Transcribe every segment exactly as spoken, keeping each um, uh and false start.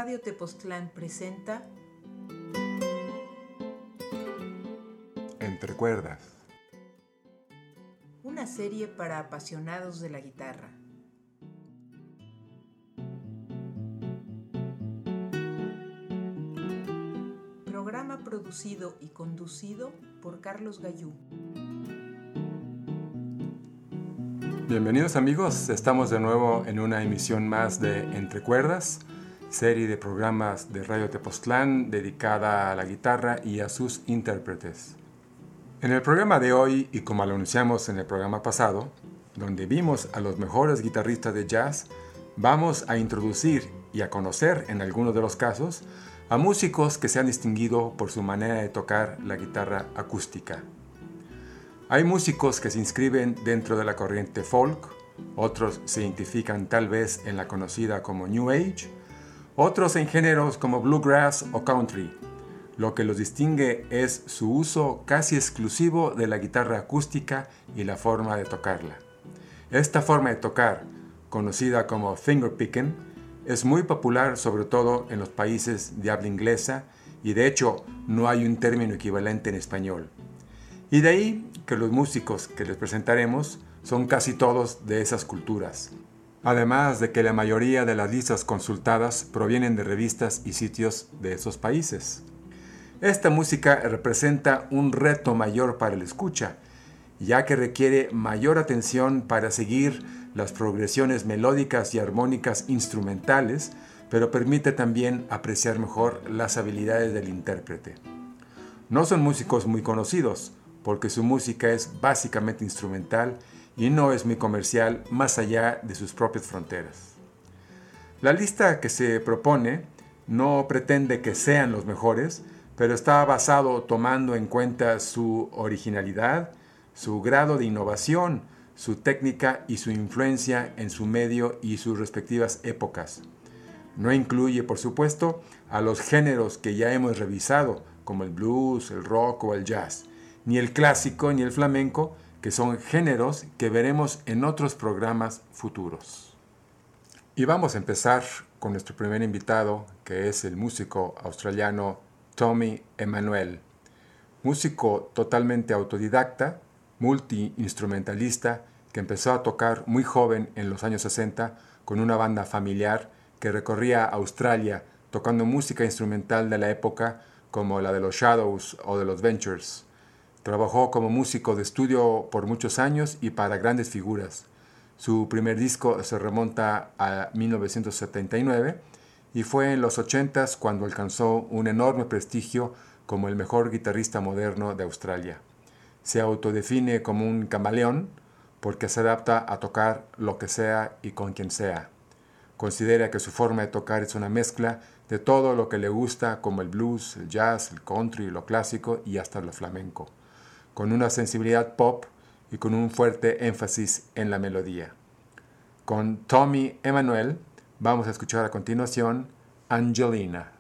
Radio Tepoztlán presenta Entre Cuerdas, una serie para apasionados de la guitarra. Programa producido y conducido por Carlos Gallú. Bienvenidos amigos, estamos de nuevo en una emisión más de Entre Cuerdas, serie de programas de Radio Tepoztlán dedicada a la guitarra y a sus intérpretes. En el programa de hoy, y como lo anunciamos en el programa pasado, donde vimos a los mejores guitarristas de jazz, vamos a introducir y a conocer, en algunos de los casos, a músicos que se han distinguido por su manera de tocar la guitarra acústica. Hay músicos que se inscriben dentro de la corriente folk, otros se identifican tal vez en la conocida como New Age, otros en géneros como bluegrass o country. Lo que los distingue es su uso casi exclusivo de la guitarra acústica y la forma de tocarla. Esta forma de tocar, conocida como fingerpicking, es muy popular sobre todo en los países de habla inglesa y de hecho no hay un término equivalente en español. Y de ahí que los músicos que les presentaremos son casi todos de esas culturas. Además de que la mayoría de las listas consultadas provienen de revistas y sitios de esos países. Esta música representa un reto mayor para el escucha, ya que requiere mayor atención para seguir las progresiones melódicas y armónicas instrumentales, pero permite también apreciar mejor las habilidades del intérprete. No son músicos muy conocidos, porque su música es básicamente instrumental y no es muy comercial más allá de sus propias fronteras. La lista que se propone no pretende que sean los mejores, pero está basado tomando en cuenta su originalidad, su grado de innovación, su técnica y su influencia en su medio y sus respectivas épocas. No incluye, por supuesto, a los géneros que ya hemos revisado, como el blues, el rock o el jazz, ni el clásico ni el flamenco, que son géneros que veremos en otros programas futuros. Y vamos a empezar con nuestro primer invitado, que es el músico australiano Tommy Emmanuel, músico totalmente autodidacta, multiinstrumentalista, que empezó a tocar muy joven en los años sesenta con una banda familiar que recorría Australia tocando música instrumental de la época como la de los Shadows o de los Ventures. Trabajó como músico de estudio por muchos años y para grandes figuras. Su primer disco se remonta a mil novecientos setenta y nueve y fue en los ochentas cuando alcanzó un enorme prestigio como el mejor guitarrista moderno de Australia. Se autodefine como un camaleón porque se adapta a tocar lo que sea y con quien sea. Considera que su forma de tocar es una mezcla de todo lo que le gusta, como el blues, el jazz, el country, lo clásico y hasta lo flamenco, con una sensibilidad pop y con un fuerte énfasis en la melodía. Con Tommy Emmanuel vamos a escuchar a continuación Angelina.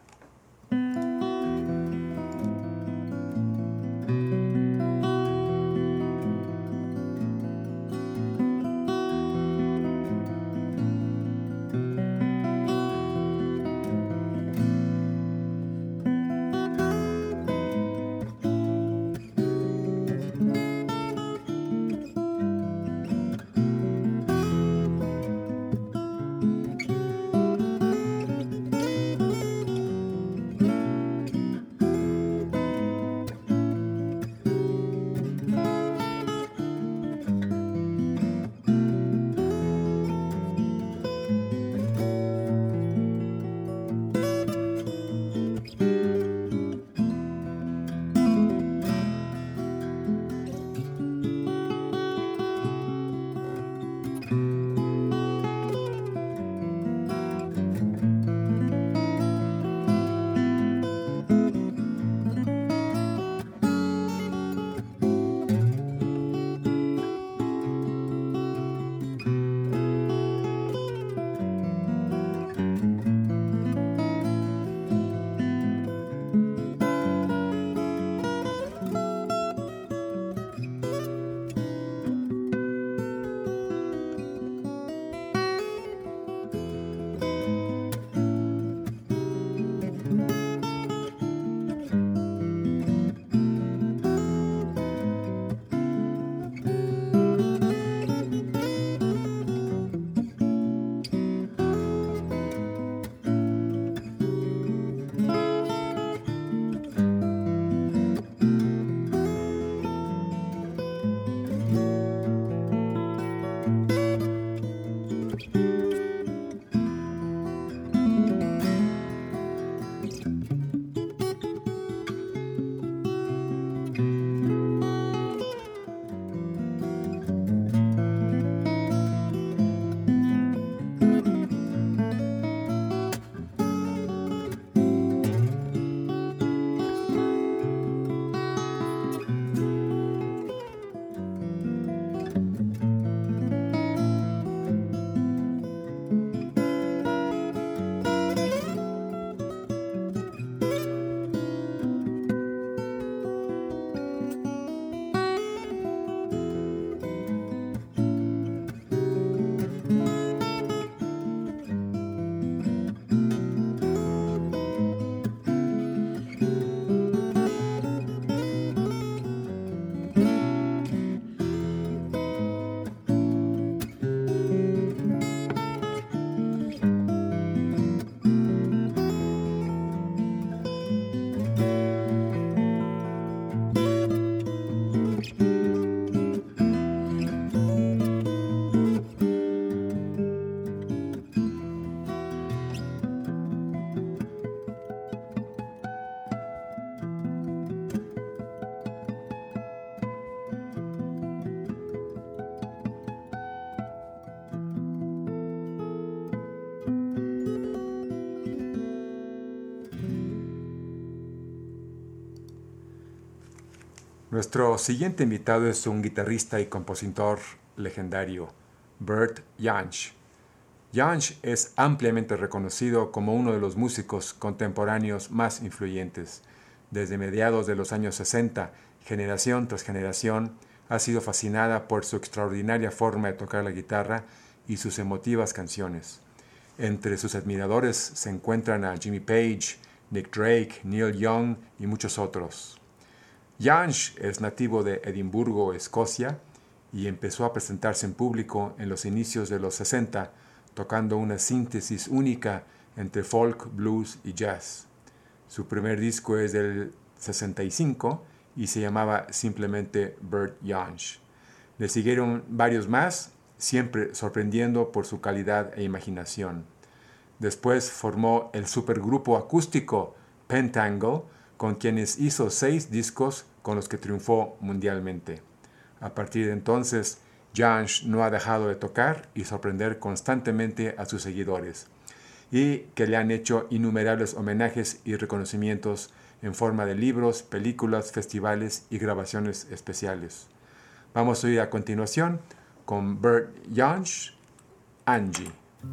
Nuestro siguiente invitado es un guitarrista y compositor legendario, Bert Jansch. Jansch es ampliamente reconocido como uno de los músicos contemporáneos más influyentes. Desde mediados de los años sesenta, generación tras generación, ha sido fascinada por su extraordinaria forma de tocar la guitarra y sus emotivas canciones. Entre sus admiradores se encuentran a Jimmy Page, Nick Drake, Neil Young y muchos otros. Jansch es nativo de Edimburgo, Escocia, y empezó a presentarse en público en los inicios de los sesenta, tocando una síntesis única entre folk, blues y jazz. Su primer disco es del sesenta y cinco y se llamaba simplemente Bert Jansch. Le siguieron varios más, siempre sorprendiendo por su calidad e imaginación. Después formó el supergrupo acústico Pentangle, con quienes hizo seis discos con los que triunfó mundialmente. A partir de entonces, Jansch no ha dejado de tocar y sorprender constantemente a sus seguidores, y que le han hecho innumerables homenajes y reconocimientos en forma de libros, películas, festivales y grabaciones especiales. Vamos a ir a continuación con Bert Jansch, Angie.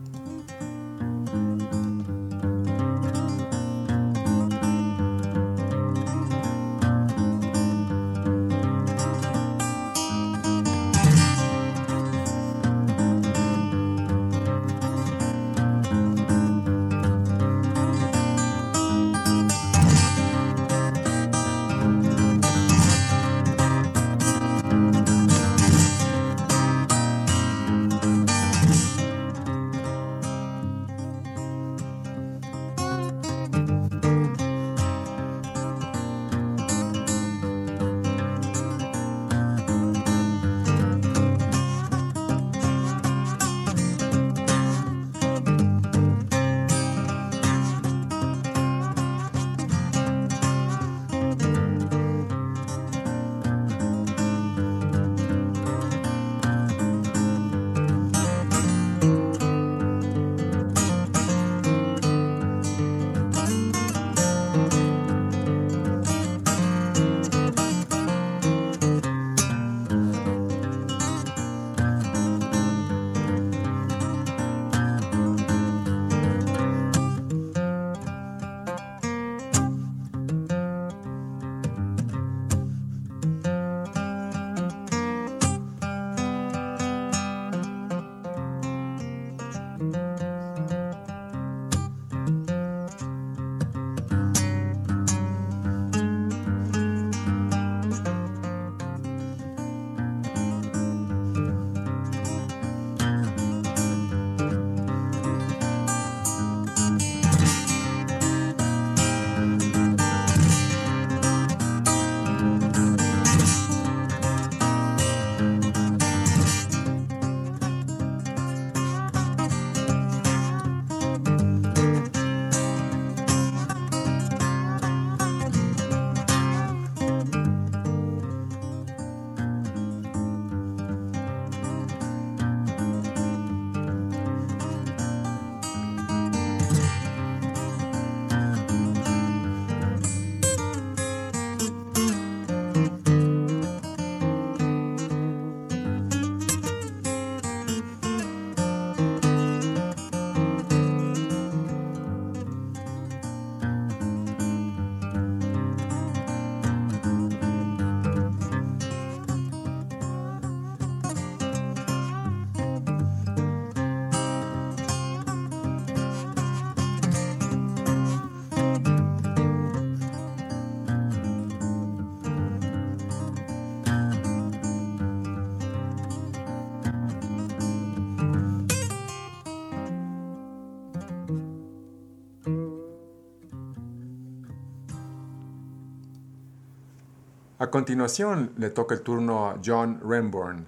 A continuación le toca el turno a John Renbourn.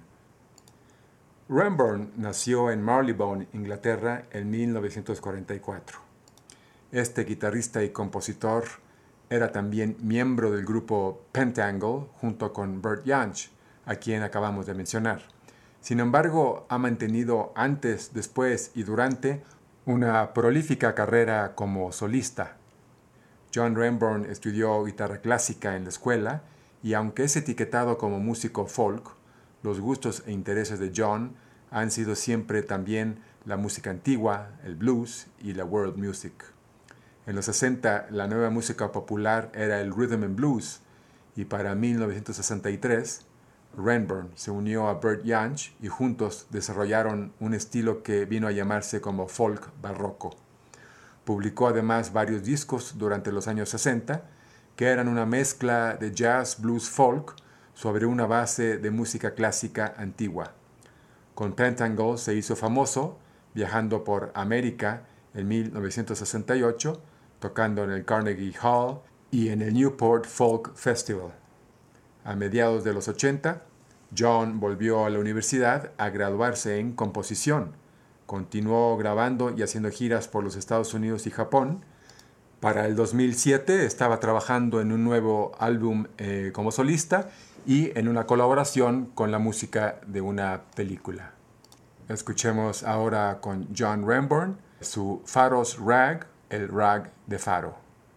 Renbourn nació en Marylebone, Inglaterra, en mil novecientos cuarenta y cuatro. Este guitarrista y compositor era también miembro del grupo Pentangle junto con Bert Jansch, a quien acabamos de mencionar. Sin embargo, ha mantenido antes, después y durante una prolífica carrera como solista. John Renbourn estudió guitarra clásica en la escuela y aunque es etiquetado como músico folk, los gustos e intereses de John han sido siempre también la música antigua, el blues y la world music. En los sesenta, la nueva música popular era el rhythm and blues, y para mil novecientos sesenta y tres, Renbourn se unió a Bert Jansch y juntos desarrollaron un estilo que vino a llamarse como folk barroco. Publicó además varios discos durante los años sesenta, que eran una mezcla de jazz, blues, folk sobre una base de música clásica antigua. Con Pentangle se hizo famoso, viajando por América en mil novecientos sesenta y ocho, tocando en el Carnegie Hall y en el Newport Folk Festival. A mediados de los ochenta, John volvió a la universidad a graduarse en composición. Continuó grabando y haciendo giras por los Estados Unidos y Japón. Para el dos mil siete estaba trabajando en un nuevo álbum eh, como solista y en una colaboración con la música de una película. Escuchemos ahora con John Renbourn su Faro's Rag, el rag de Faro.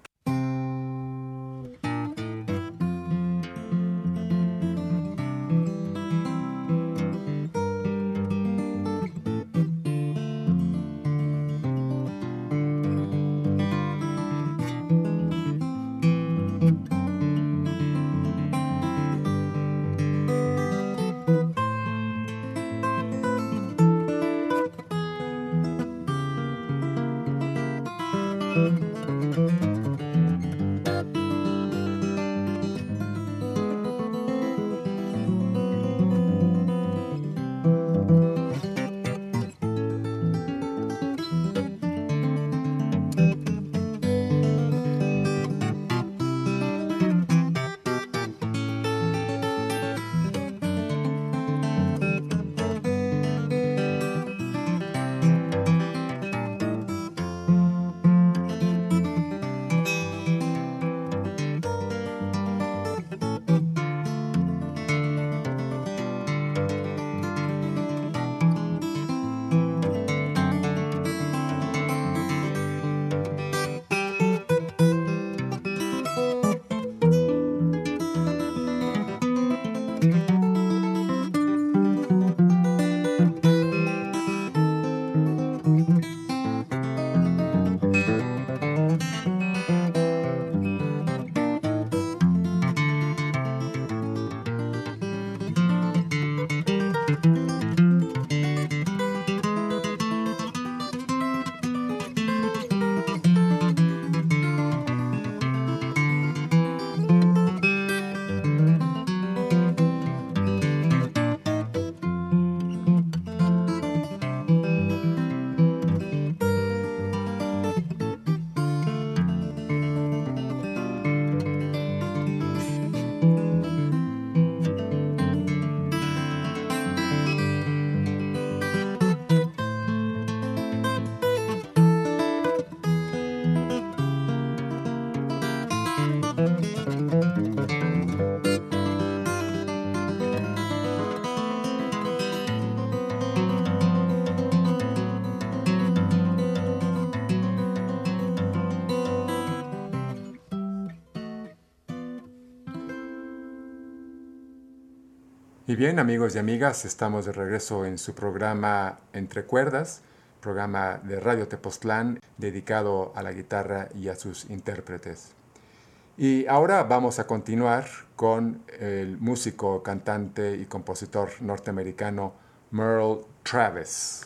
Y bien, amigos y amigas, estamos de regreso en su programa Entre Cuerdas, programa de Radio Tepoztlán dedicado a la guitarra y a sus intérpretes. Y ahora vamos a continuar con el músico, cantante y compositor norteamericano Merle Travis.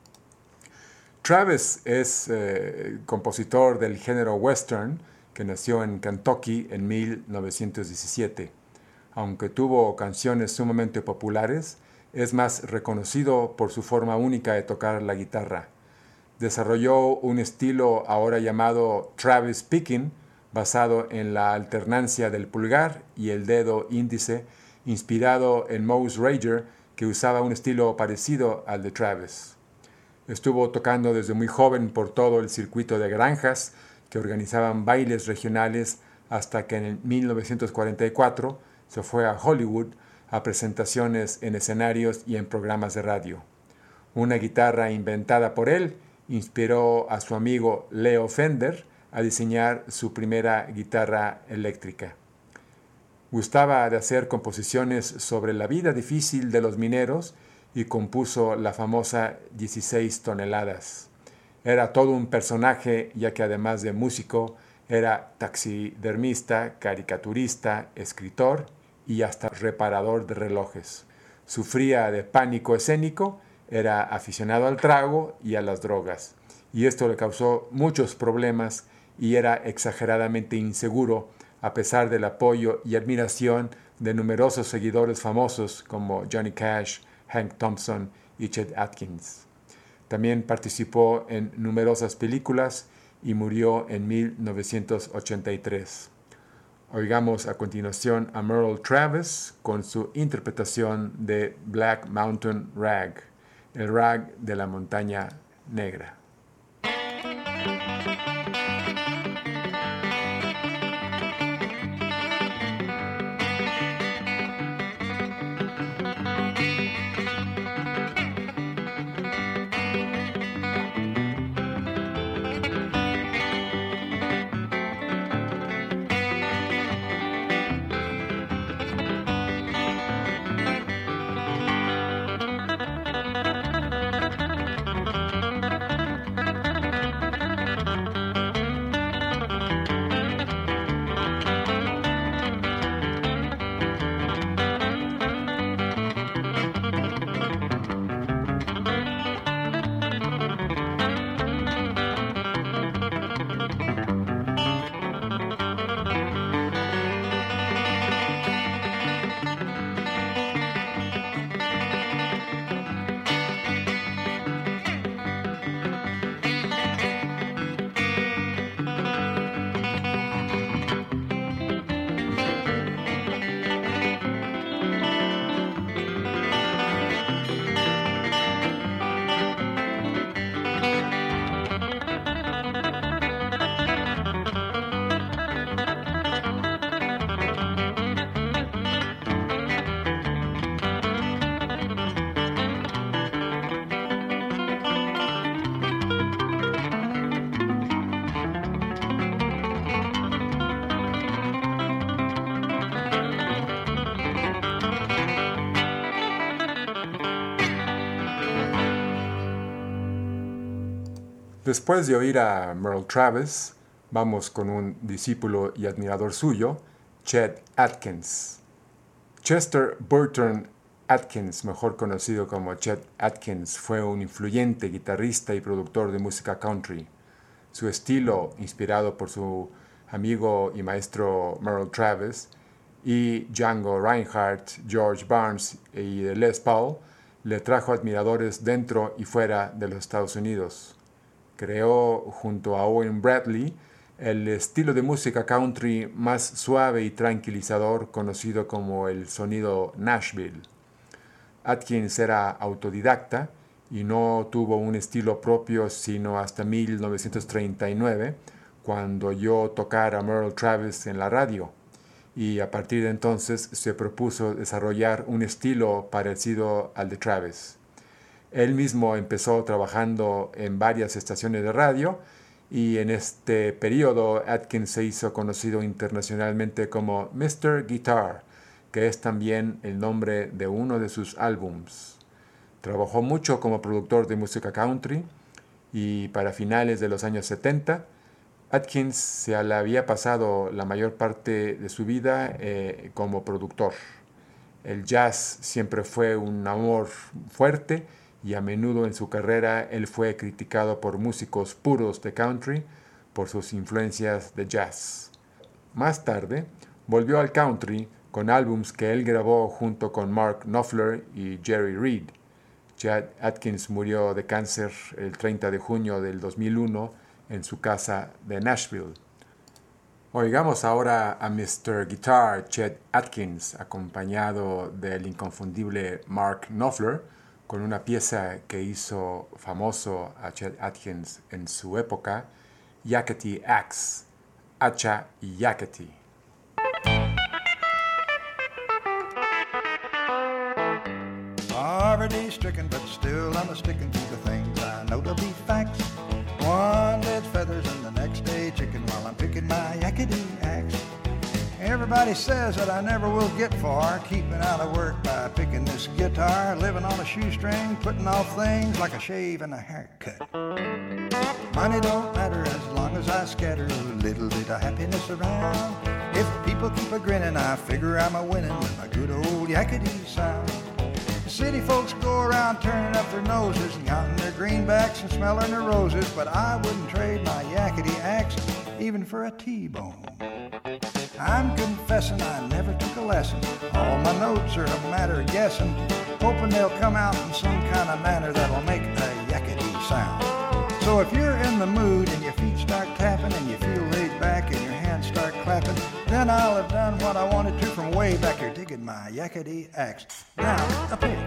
Travis es eh, compositor del género western que nació en Kentucky en mil novecientos diecisiete. Aunque tuvo canciones sumamente populares, es más reconocido por su forma única de tocar la guitarra. Desarrolló un estilo ahora llamado Travis Picking, basado en la alternancia del pulgar y el dedo índice, inspirado en Mouse Rager, que usaba un estilo parecido al de Travis. Estuvo tocando desde muy joven por todo el circuito de granjas que organizaban bailes regionales hasta que en mil novecientos cuarenta y cuatro se fue a Hollywood a presentaciones en escenarios y en programas de radio. Una guitarra inventada por él inspiró a su amigo Leo Fender a diseñar su primera guitarra eléctrica. Gustaba de hacer composiciones sobre la vida difícil de los mineros y compuso la famosa dieciséis toneladas. Era todo un personaje, ya que además de músico, era taxidermista, caricaturista, escritor y hasta reparador de relojes. Sufría de pánico escénico, era aficionado al trago y a las drogas, y esto le causó muchos problemas y era exageradamente inseguro, a pesar del apoyo y admiración de numerosos seguidores famosos como Johnny Cash, Hank Thompson y Chet Atkins. También participó en numerosas películas y murió en mil novecientos ochenta y tres. Oigamos a continuación a Merle Travis con su interpretación de Black Mountain Rag, el rag de la montaña negra. Después de oír a Merle Travis, vamos con un discípulo y admirador suyo, Chet Atkins. Chester Burton Atkins, mejor conocido como Chet Atkins, fue un influyente guitarrista y productor de música country. Su estilo, inspirado por su amigo y maestro Merle Travis y Django Reinhardt, George Barnes y Les Paul, le trajo admiradores dentro y fuera de los Estados Unidos. Creó junto a Owen Bradley el estilo de música country más suave y tranquilizador conocido como el sonido Nashville. Atkins era autodidacta y no tuvo un estilo propio sino hasta mil novecientos treinta y nueve, cuando oyó tocar a Merle Travis en la radio, y a partir de entonces se propuso desarrollar un estilo parecido al de Travis. Él mismo empezó trabajando en varias estaciones de radio y en este periodo Atkins se hizo conocido internacionalmente como mister Guitar, que es también el nombre de uno de sus álbums. Trabajó mucho como productor de música country y para finales de los años setenta, Atkins se le había pasado la mayor parte de su vida eh, como productor. El jazz siempre fue un amor fuerte y a menudo en su carrera él fue criticado por músicos puros de country por sus influencias de jazz. Más tarde, volvió al country con álbums que él grabó junto con Mark Knopfler y Jerry Reed. Chet Atkins murió de cáncer el treinta de junio del dos mil uno en su casa de Nashville. Oigamos ahora a mister Guitar Chet Atkins, acompañado del inconfundible Mark Knopfler, con una pieza que hizo famoso a Chet Atkins en su época, Yakety Axe, Hacha y Yakety. Poverty stricken, but still I'm a sticking to the things I know to be facts. One day's feathers and the next day chicken while I'm picking my Yakety axe. Every Everybody says that I never will get far, keeping out of work by picking this guitar, living on a shoestring, putting off things like a shave and a haircut. Money don't matter as long as I scatter a little bit of happiness around. If people keep a grinning, I figure I'm a winning with my good old yakety sound. City folks go around turning up their noses and counting their greenbacks and smelling their roses, but I wouldn't trade my yakety accent even for a T-bone. I'm confessing I never took a lesson. All my notes are a matter of guessing, hoping they'll come out in some kind of manner that'll make a yakety sound. So if you're in the mood and your feet start tapping and you feel laid back and your hands start clapping, then I'll have done what I wanted to from way back here, digging my yakety accent. Now, a pig.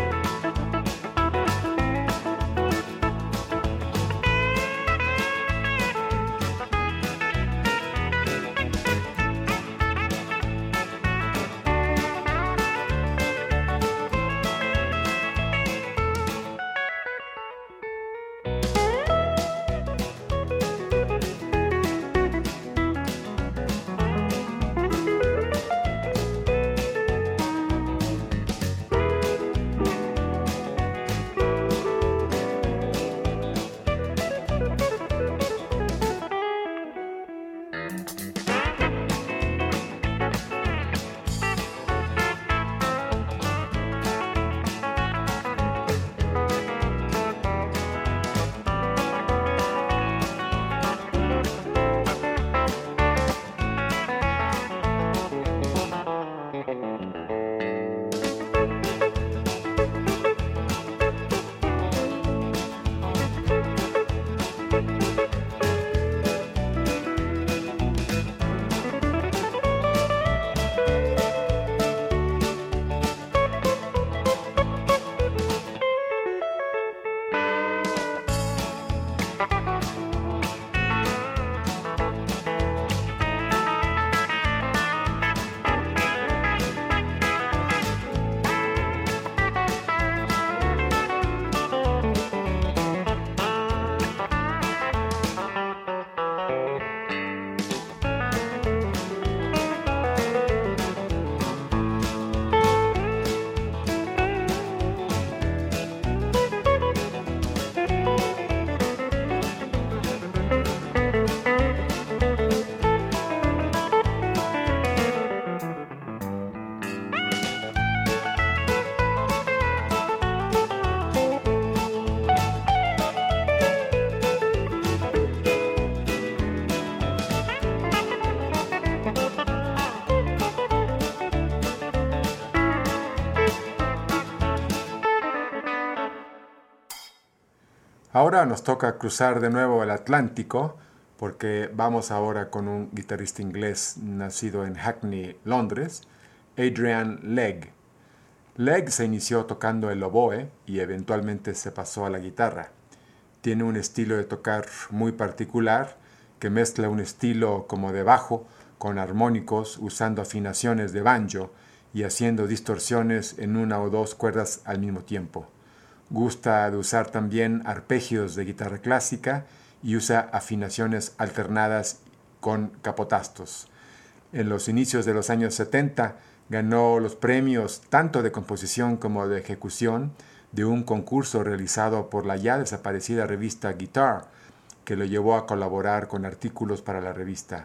Ahora nos toca cruzar de nuevo el Atlántico porque vamos ahora con un guitarrista inglés nacido en Hackney, Londres, Adrian Legg. Legg se inició tocando el oboe y eventualmente se pasó a la guitarra. Tiene un estilo de tocar muy particular que mezcla un estilo como de bajo con armónicos usando afinaciones de banjo y haciendo distorsiones en una o dos cuerdas al mismo tiempo. Gusta de usar también arpegios de guitarra clásica y usa afinaciones alternadas con capotastos. En los inicios de los años setenta ganó los premios tanto de composición como de ejecución de un concurso realizado por la ya desaparecida revista Guitar, que lo llevó a colaborar con artículos para la revista.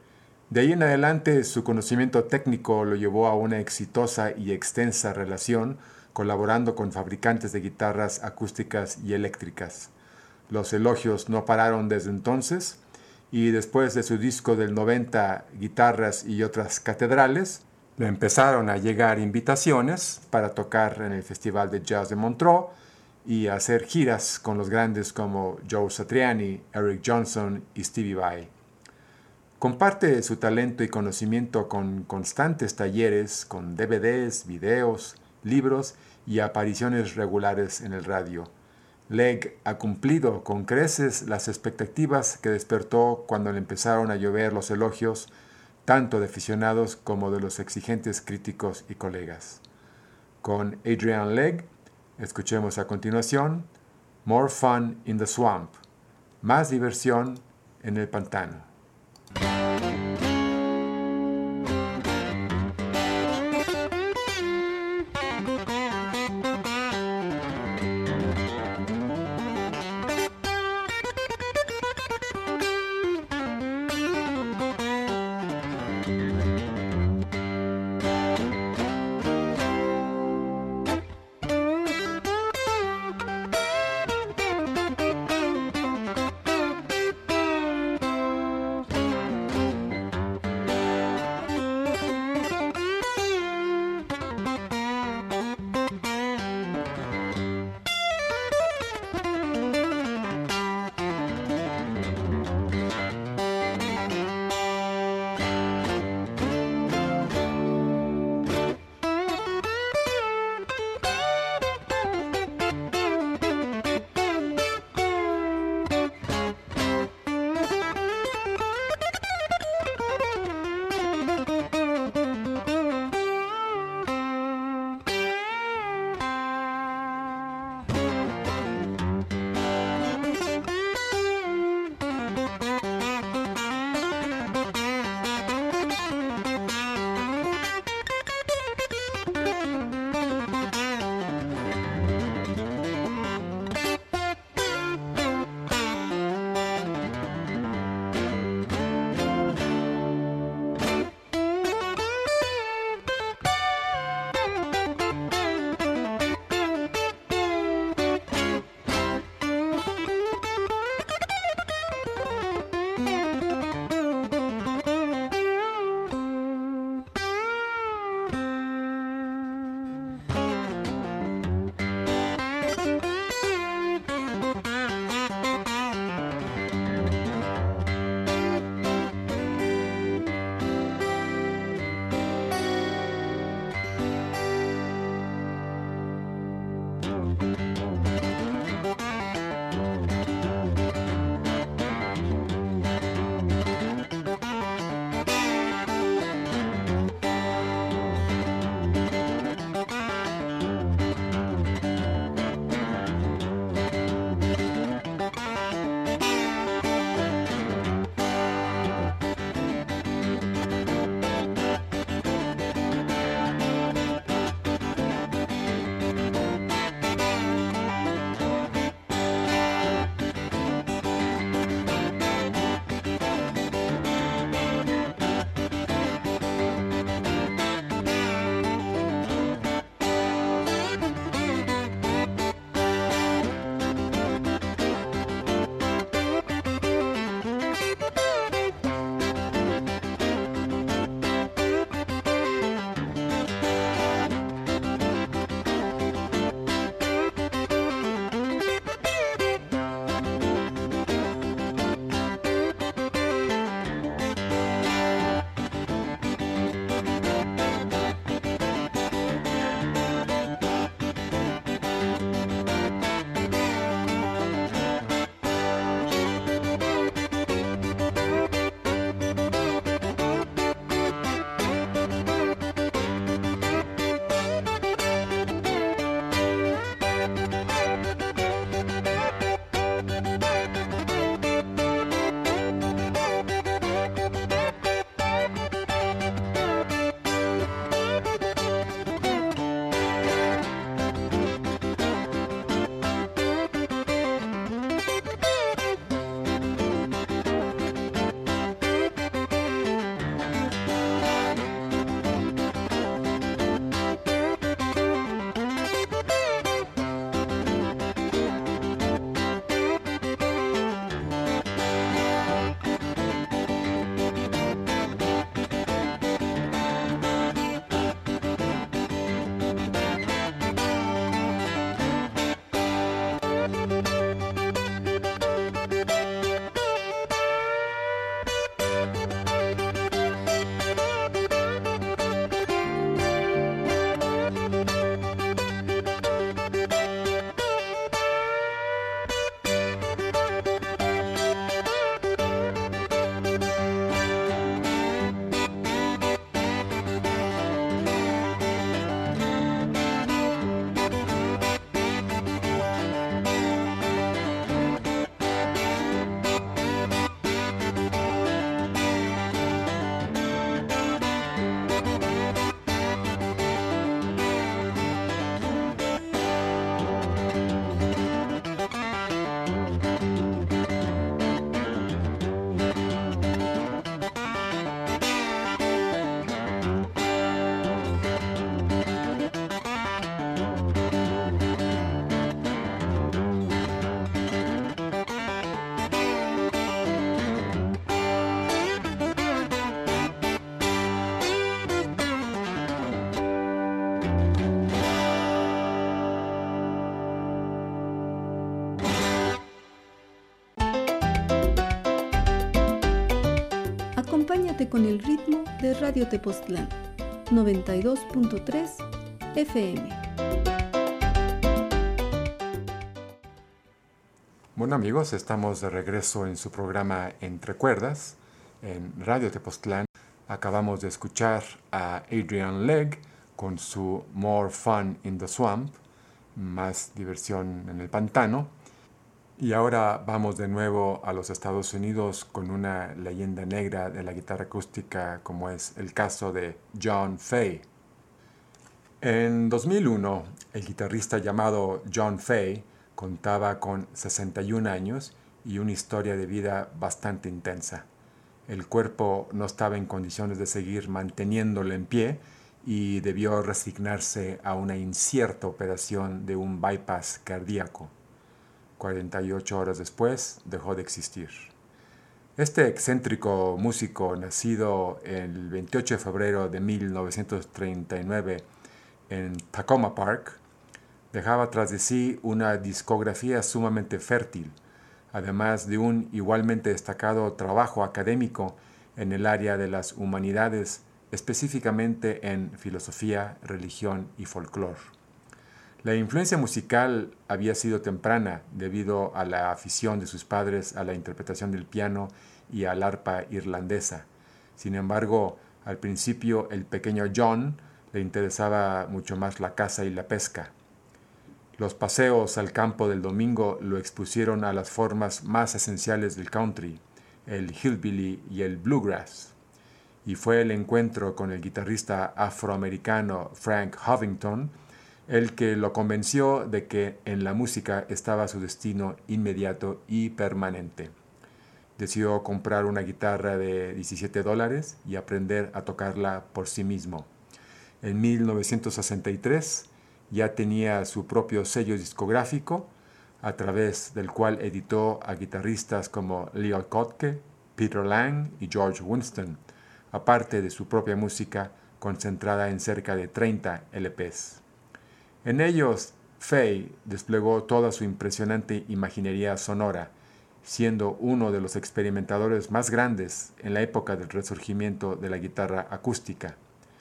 De ahí en adelante, su conocimiento técnico lo llevó a una exitosa y extensa relación colaborando con fabricantes de guitarras acústicas y eléctricas. Los elogios no pararon desde entonces, y después de su disco del noventa, Guitarras y otras catedrales, le empezaron a llegar invitaciones para tocar en el Festival de Jazz de Montreux y a hacer giras con los grandes como Joe Satriani, Eric Johnson y Stevie Vai. Comparte su talento y conocimiento con constantes talleres, con D V Ds, videos, libros y apariciones regulares en el radio. Legg ha cumplido con creces las expectativas que despertó cuando le empezaron a llover los elogios, tanto de aficionados como de los exigentes críticos y colegas. Con Adrian Legg, escuchemos a continuación More Fun in the Swamp, más diversión en el pantano. Acompáñate con el ritmo de Radio Tepoztlán, noventa y dos punto tres F M. Bueno amigos, estamos de regreso en su programa Entre Cuerdas, en Radio Tepoztlán. Acabamos de escuchar a Adrian Legg con su More Fun in the Swamp, más diversión en el pantano. Y ahora vamos de nuevo a los Estados Unidos con una leyenda negra de la guitarra acústica como es el caso de John Fay. En dos mil uno, el guitarrista llamado John Fay contaba con sesenta y un años y una historia de vida bastante intensa. El cuerpo no estaba en condiciones de seguir manteniéndolo en pie y debió resignarse a una incierta operación de un bypass cardíaco. cuarenta y ocho horas después dejó de existir. Este excéntrico músico, nacido el veintiocho de febrero de mil novecientos treinta y nueve en Takoma Park, dejaba tras de sí una discografía sumamente fértil, además de un igualmente destacado trabajo académico en el área de las humanidades, específicamente en filosofía, religión y folclore. La influencia musical había sido temprana debido a la afición de sus padres a la interpretación del piano y al arpa irlandesa. Sin embargo, al principio el pequeño John le interesaba mucho más la caza y la pesca. Los paseos al campo del domingo lo expusieron a las formas más esenciales del country, el hillbilly y el bluegrass. Y fue el encuentro con el guitarrista afroamericano Frank Hovington el que lo convenció de que en la música estaba su destino inmediato y permanente. Decidió comprar una guitarra de diecisiete dólares y aprender a tocarla por sí mismo. En mil novecientos sesenta y tres ya tenía su propio sello discográfico, a través del cual editó a guitarristas como Leo Kottke, Peter Lang y George Winston, aparte de su propia música concentrada en cerca de treinta L Pes. En ellos, Fay desplegó toda su impresionante imaginería sonora, siendo uno de los experimentadores más grandes en la época del resurgimiento de la guitarra acústica.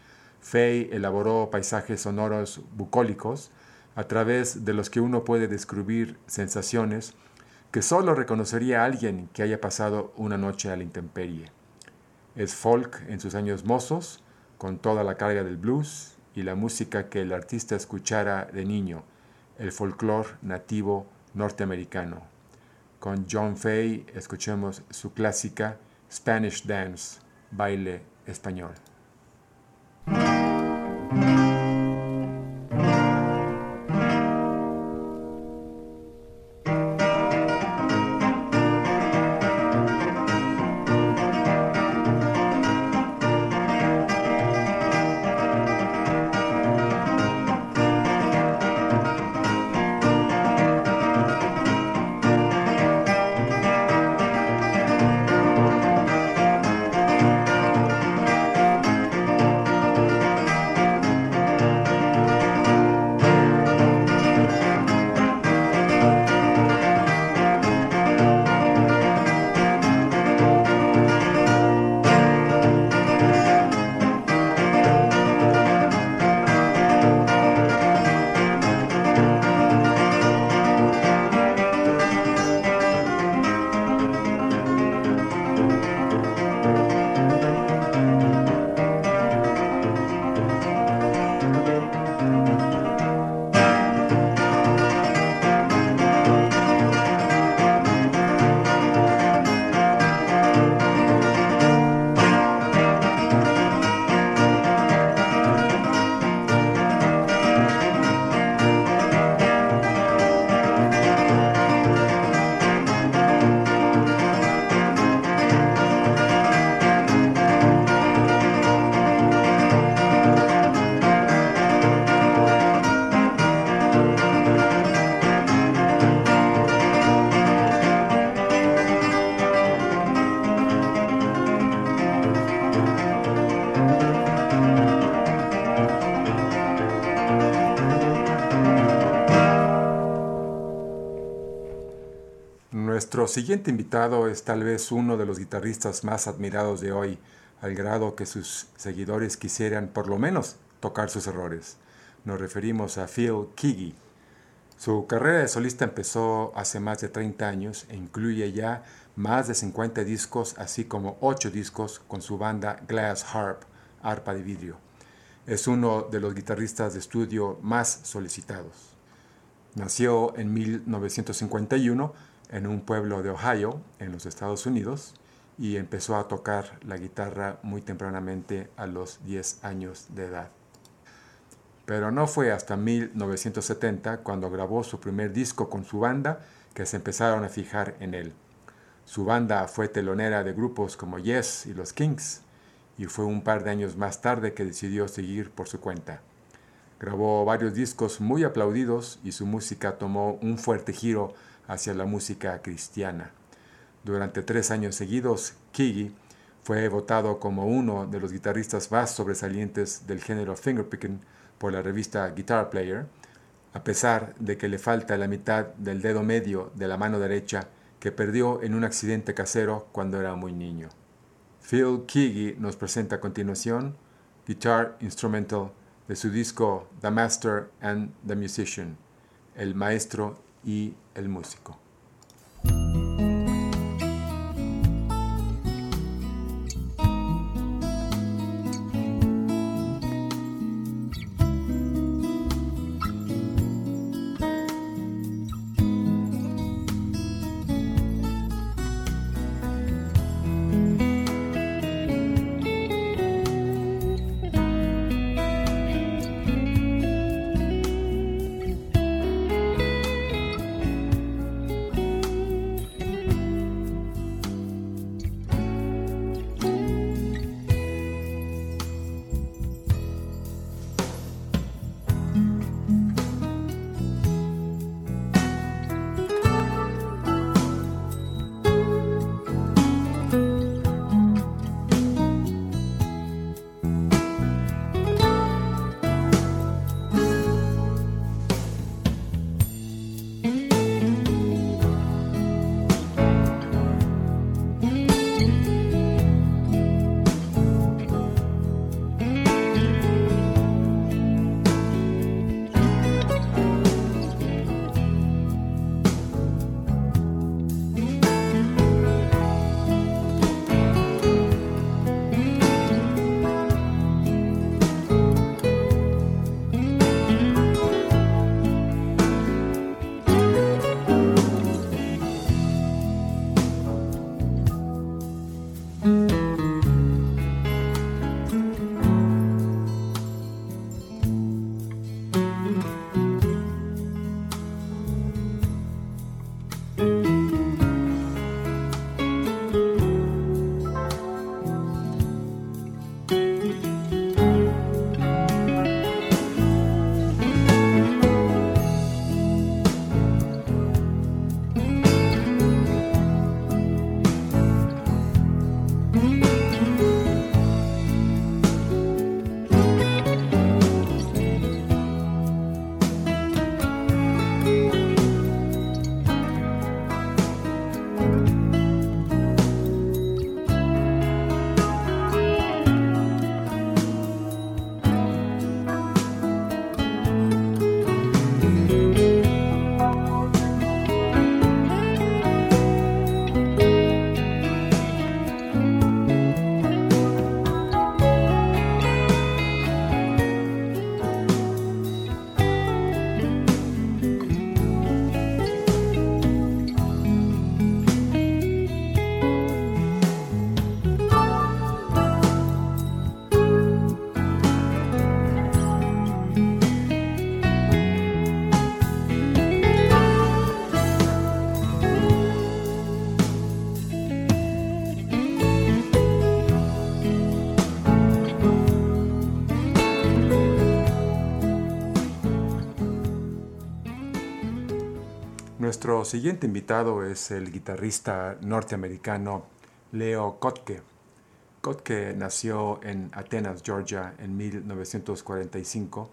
Fay elaboró paisajes sonoros bucólicos a través de los que uno puede describir sensaciones que solo reconocería alguien que haya pasado una noche a la intemperie. Es folk en sus años mozos, con toda la carga del blues y la música que el artista escuchara de niño, el folclore nativo norteamericano. Con John Fay escuchemos su clásica Spanish Dance, baile español. Nuestro siguiente invitado es tal vez uno de los guitarristas más admirados de hoy, al grado que sus seguidores quisieran por lo menos tocar sus errores. Nos referimos a Phil Keaggy. Su carrera de solista empezó hace más de treinta años e incluye ya más de cincuenta discos, así como ocho discos con su banda Glass Harp, arpa de vidrio. Es uno de los guitarristas de estudio más solicitados. Nació en mil novecientos cincuenta y uno en un pueblo de Ohio, en los Estados Unidos, y empezó a tocar la guitarra muy tempranamente a los diez años de edad. Pero no fue hasta mil novecientos setenta cuando grabó su primer disco con su banda que se empezaron a fijar en él. Su banda fue telonera de grupos como Yes y los Kinks, y fue un par de años más tarde que decidió seguir por su cuenta. Grabó varios discos muy aplaudidos y su música tomó un fuerte giro hacia la música cristiana. Durante tres años seguidos, Keaggy fue votado como uno de los guitarristas más sobresalientes del género fingerpicking por la revista Guitar Player, a pesar de que le falta la mitad del dedo medio de la mano derecha que perdió en un accidente casero cuando era muy niño. Phil Keaggy nos presenta a continuación Guitar Instrumental de su disco The Master and the Musician, El Maestro y el Músico. Nuestro siguiente invitado es el guitarrista norteamericano Leo Kottke. Kottke nació en Atenas, Georgia, en mil novecientos cuarenta y cinco.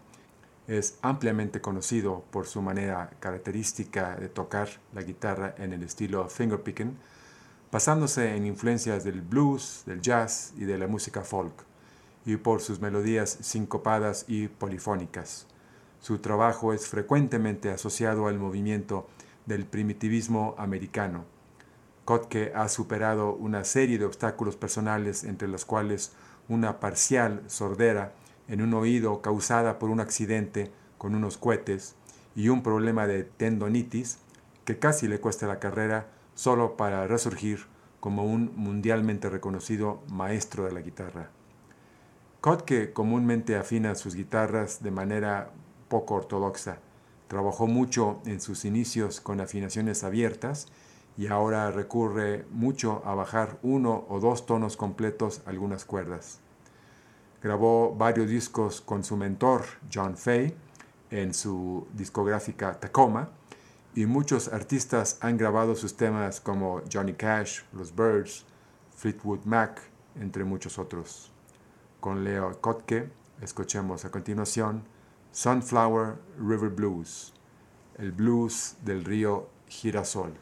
Es ampliamente conocido por su manera característica de tocar la guitarra en el estilo fingerpicking, basándose en influencias del blues, del jazz y de la música folk, y por sus melodías sincopadas y polifónicas. Su trabajo es frecuentemente asociado al movimiento del primitivismo americano. Kottke ha superado una serie de obstáculos personales, entre los cuales una parcial sordera en un oído causada por un accidente con unos cohetes y un problema de tendonitis que casi le cuesta la carrera, solo para resurgir como un mundialmente reconocido maestro de la guitarra. Kottke comúnmente afina sus guitarras de manera poco ortodoxa. Trabajó mucho en sus inicios con afinaciones abiertas y ahora recurre mucho a bajar uno o dos tonos completos algunas cuerdas. Grabó varios discos con su mentor, John Fay, en su discográfica Tacoma, y muchos artistas han grabado sus temas como Johnny Cash, Los Byrds, Fleetwood Mac, entre muchos otros. Con Leo Kottke, escuchemos a continuación Sunflower River Blues, el blues del río Girasol.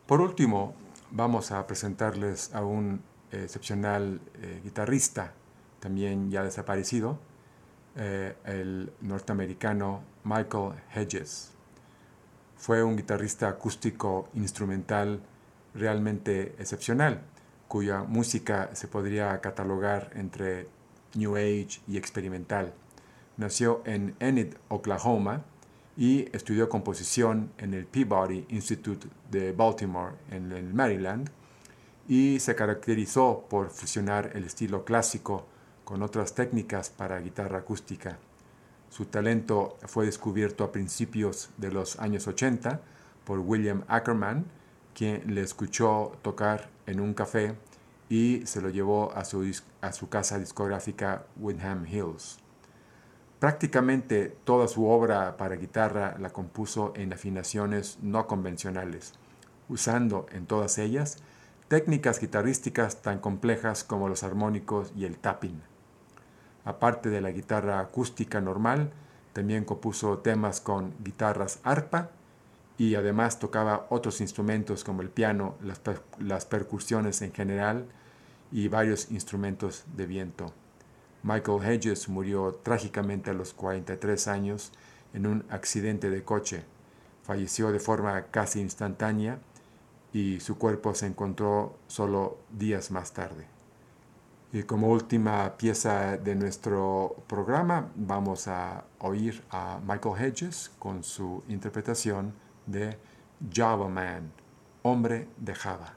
Por último, vamos a presentarles a un excepcional eh, guitarrista, también ya desaparecido, eh, el norteamericano Michael Hedges. Fue un guitarrista acústico instrumental realmente excepcional, cuya música se podría catalogar entre New Age y experimental. Nació en Enid, Oklahoma, y estudió composición en el Peabody Institute de Baltimore, en el Maryland, y se caracterizó por fusionar el estilo clásico con otras técnicas para guitarra acústica. Su talento fue descubierto a principios de los años ochenta por William Ackerman, quien le escuchó tocar en un café y se lo llevó a su, a su casa discográfica Windham Hills. Prácticamente toda su obra para guitarra la compuso en afinaciones no convencionales, usando en todas ellas técnicas guitarrísticas tan complejas como los armónicos y el tapping. Aparte de la guitarra acústica normal, también compuso temas con guitarras arpa y además tocaba otros instrumentos como el piano, las, per- las percusiones en general y varios instrumentos de viento. Michael Hedges murió trágicamente a los cuarenta y tres años en un accidente de coche. Falleció de forma casi instantánea y su cuerpo se encontró solo días más tarde. Y como última pieza de nuestro programa vamos a oír a Michael Hedges con su interpretación de Java Man, hombre de Java.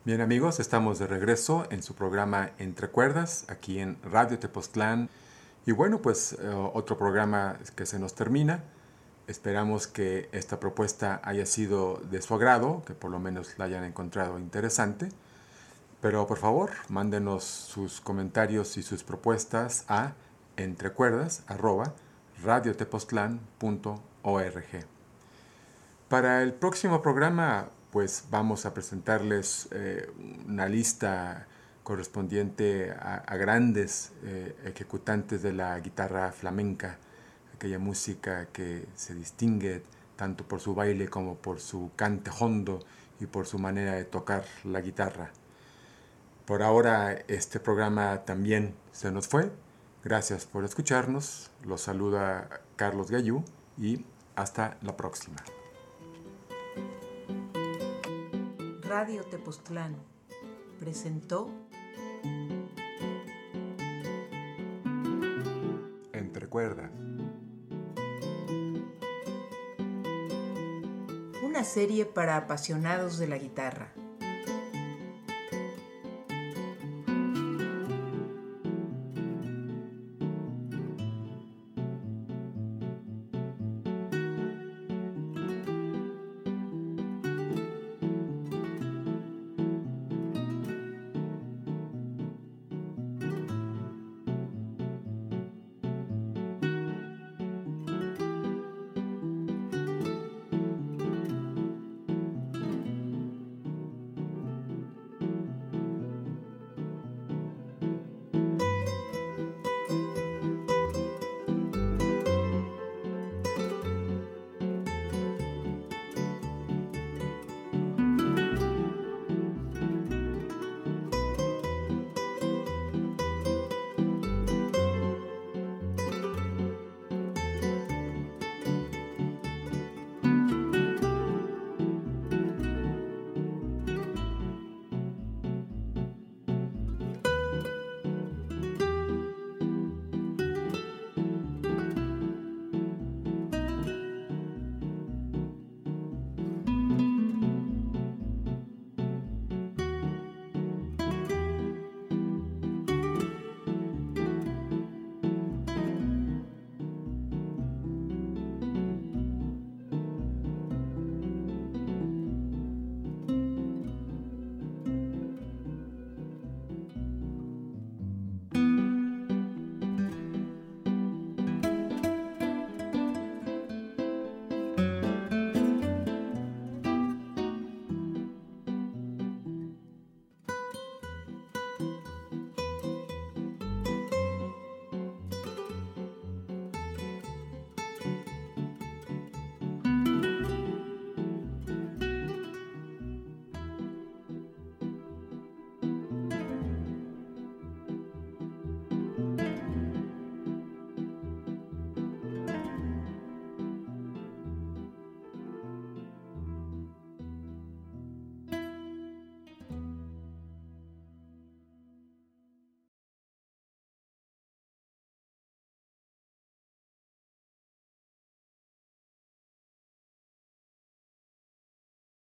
Bien amigos, estamos de regreso en su programa Entre Cuerdas, aquí en Radio Tepoztlán. Y bueno, pues eh, otro programa que se nos termina. Esperamos que esta propuesta haya sido de su agrado, que por lo menos la hayan encontrado interesante. Pero por favor, mándenos sus comentarios y sus propuestas a entrecuerdas arroba radiotepoztlán punto org. Para el próximo programa, pues vamos a presentarles eh, una lista correspondiente a, a grandes eh, ejecutantes de la guitarra flamenca, aquella música que se distingue tanto por su baile como por su cante hondo y por su manera de tocar la guitarra. Por ahora este programa también se nos fue. Gracias por escucharnos. Los saluda Carlos Gallú y hasta la próxima. Radio Tepoztlán presentó Entre Cuerdas, una serie para apasionados de la guitarra.